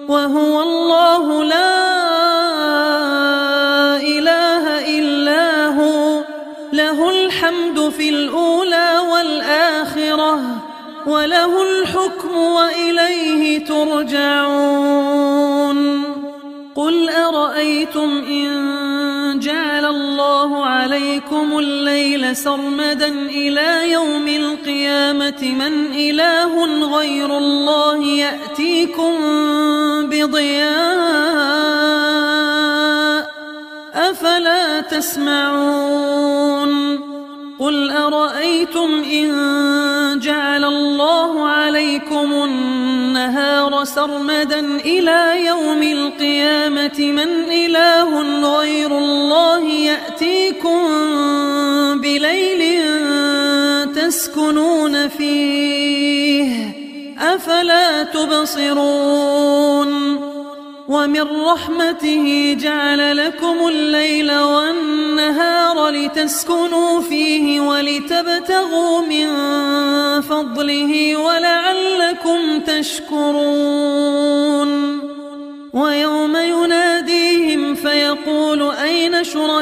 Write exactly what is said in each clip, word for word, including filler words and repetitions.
وهو الله لا إله إلا هو، له الحمد في الأولى والآخرة، وله الحكم وإليه ترجعون. قل أرأيتم إن جعل الله عليكم الليل سرمدا إلى يوم القيامة من إله غير الله يأتيكم بضياء أفلا تسمعون. قل أرأيتم إن جعل الله عليكم النهار سرمدا إلى يوم القيامة من إله غير الله يأتيكم بليل تسكنون فيه أفلا تبصرون. ومن رحمته جعل لكم الليل والنهار لتسكنوا فيه ولتبتغوا من فضله ولعلكم تشكرون. ويوم يناديهم فيقول أين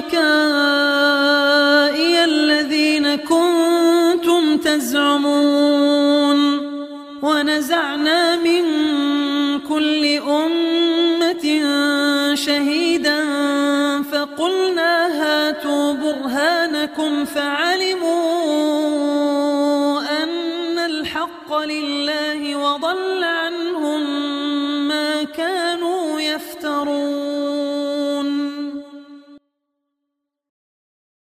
شركائي الذين كنتم تزعمون. ونزعنا من كل أمة شهيدا فقلنا هاتوا برهانكم فعلموا أن الحق لله وضل